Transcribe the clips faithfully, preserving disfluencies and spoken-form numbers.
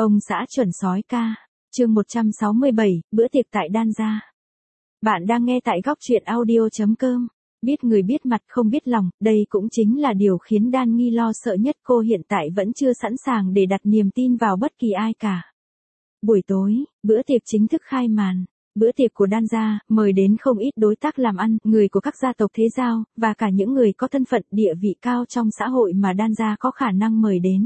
Ông xã chuẩn sói ca, chương một trăm sáu mươi bảy, bữa tiệc tại Đan Gia. Bạn đang nghe tại góc truyện audio chấm com. Biết người biết mặt không biết lòng, đây cũng chính là điều khiến Đan Nghi lo sợ nhất. Cô hiện tại vẫn chưa sẵn sàng để đặt niềm tin vào bất kỳ ai cả. Buổi tối, bữa tiệc chính thức khai màn. Bữa tiệc của Đan Gia, mời đến không ít đối tác làm ăn, người của các gia tộc thế giao, và cả những người có thân phận địa vị cao trong xã hội mà Đan Gia có khả năng mời đến.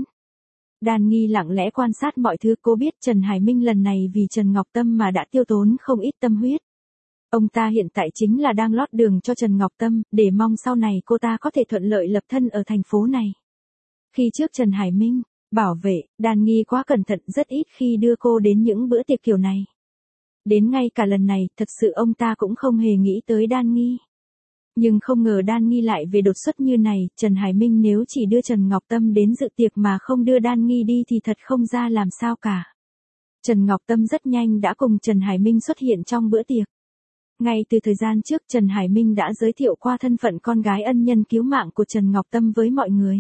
Đan Nghi lặng lẽ quan sát mọi thứ. Cô biết Trần Hải Minh lần này vì Trần Ngọc Tâm mà đã tiêu tốn không ít tâm huyết. Ông ta hiện tại chính là đang lót đường cho Trần Ngọc Tâm, để mong sau này cô ta có thể thuận lợi lập thân ở thành phố này. Khi trước Trần Hải Minh bảo vệ, Đan Nghi quá cẩn thận, rất ít khi đưa cô đến những bữa tiệc kiểu này. Đến ngay cả lần này, thật sự ông ta cũng không hề nghĩ tới Đan Nghi. Nhưng không ngờ Đan Nghi lại về đột xuất như này. Trần Hải Minh nếu chỉ đưa Trần Ngọc Tâm đến dự tiệc mà không đưa Đan Nghi đi thì thật không ra làm sao cả. Trần Ngọc Tâm rất nhanh đã cùng Trần Hải Minh xuất hiện trong bữa tiệc. Ngay từ thời gian trước, Trần Hải Minh đã giới thiệu qua thân phận con gái ân nhân cứu mạng của Trần Ngọc Tâm với mọi người.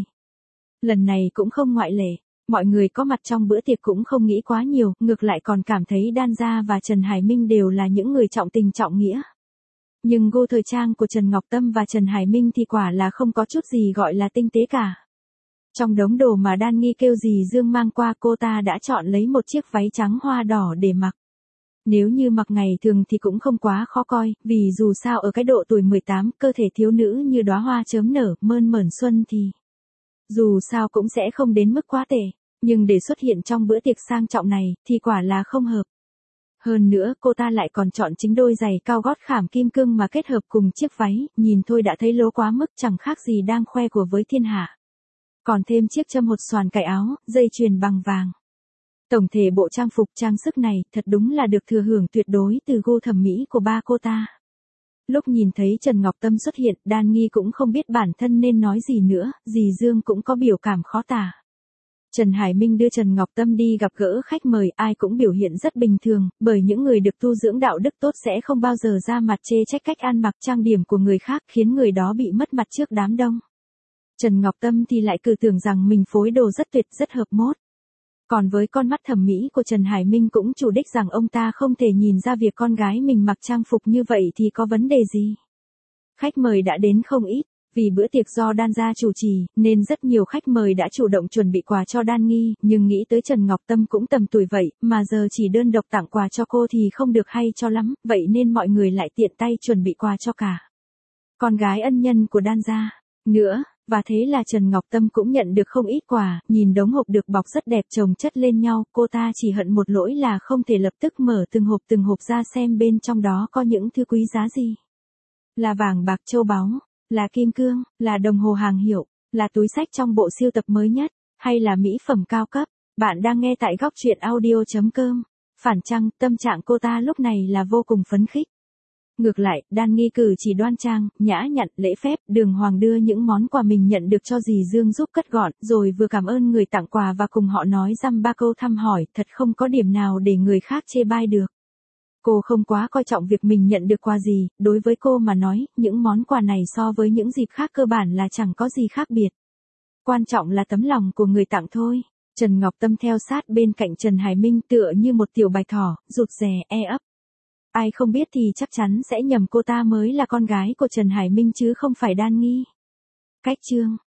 Lần này cũng không ngoại lệ. Mọi người có mặt trong bữa tiệc cũng không nghĩ quá nhiều, ngược lại còn cảm thấy Đan Gia và Trần Hải Minh đều là những người trọng tình trọng nghĩa. Nhưng gu thời trang của Trần Ngọc Tâm và Trần Hải Minh thì quả là không có chút gì gọi là tinh tế cả. Trong đống đồ mà Đan Nghi kêu dì Dương mang qua, cô ta đã chọn lấy một chiếc váy trắng hoa đỏ để mặc. Nếu như mặc ngày thường thì cũng không quá khó coi, vì dù sao ở cái độ tuổi mười tám, cơ thể thiếu nữ như đóa hoa chớm nở, mơn mởn xuân thì dù sao cũng sẽ không đến mức quá tệ. Nhưng để xuất hiện trong bữa tiệc sang trọng này, thì quả là không hợp. Hơn nữa, cô ta lại còn chọn chính đôi giày cao gót khảm kim cương mà kết hợp cùng chiếc váy, nhìn thôi đã thấy lố quá mức, chẳng khác gì đang khoe của với thiên hạ. Còn thêm chiếc châm hột xoàn cài áo, dây chuyền bằng vàng. Tổng thể bộ trang phục trang sức này, thật đúng là được thừa hưởng tuyệt đối từ gu thẩm mỹ của ba cô ta. Lúc nhìn thấy Trần Ngọc Tâm xuất hiện, Đan Nghi cũng không biết bản thân nên nói gì nữa, dì Dương cũng có biểu cảm khó tả. Trần Hải Minh đưa Trần Ngọc Tâm đi gặp gỡ khách mời, ai cũng biểu hiện rất bình thường, bởi những người được tu dưỡng đạo đức tốt sẽ không bao giờ ra mặt chê trách cách ăn mặc trang điểm của người khác, khiến người đó bị mất mặt trước đám đông. Trần Ngọc Tâm thì lại cứ tưởng rằng mình phối đồ rất tuyệt, rất hợp mốt. Còn với con mắt thẩm mỹ của Trần Hải Minh cũng chủ đích rằng ông ta không thể nhìn ra việc con gái mình mặc trang phục như vậy thì có vấn đề gì. Khách mời đã đến không ít. Vì bữa tiệc do Đan Gia chủ trì, nên rất nhiều khách mời đã chủ động chuẩn bị quà cho Đan Nghi, nhưng nghĩ tới Trần Ngọc Tâm cũng tầm tuổi vậy, mà giờ chỉ đơn độc tặng quà cho cô thì không được hay cho lắm, vậy nên mọi người lại tiện tay chuẩn bị quà cho cả con gái ân nhân của Đan Gia nữa, và thế là Trần Ngọc Tâm cũng nhận được không ít quà. Nhìn đống hộp được bọc rất đẹp chồng chất lên nhau, cô ta chỉ hận một lỗi là không thể lập tức mở từng hộp từng hộp ra xem bên trong đó có những thứ quý giá gì. Là vàng bạc châu báu, là kim cương, là đồng hồ hàng hiệu, là túi xách trong bộ siêu tập mới nhất, hay là mỹ phẩm cao cấp. Bạn đang nghe tại góc truyện audio chấm com. Phản chăng, tâm trạng cô ta lúc này là vô cùng phấn khích. Ngược lại, Đan Nghi cử chỉ đoan trang, nhã nhặn, lễ phép, đường hoàng đưa những món quà mình nhận được cho dì Dương giúp cất gọn, rồi vừa cảm ơn người tặng quà và cùng họ nói dăm ba câu thăm hỏi, thật không có điểm nào để người khác chê bai được. Cô không quá coi trọng việc mình nhận được quà gì, đối với cô mà nói, những món quà này so với những dịp khác cơ bản là chẳng có gì khác biệt. Quan trọng là tấm lòng của người tặng thôi. Trần Ngọc Tâm theo sát bên cạnh Trần Hải Minh tựa như một tiểu bạch thỏ, rụt rè, e ấp. Ai không biết thì chắc chắn sẽ nhầm cô ta mới là con gái của Trần Hải Minh chứ không phải Đan Nghi. Cách chương,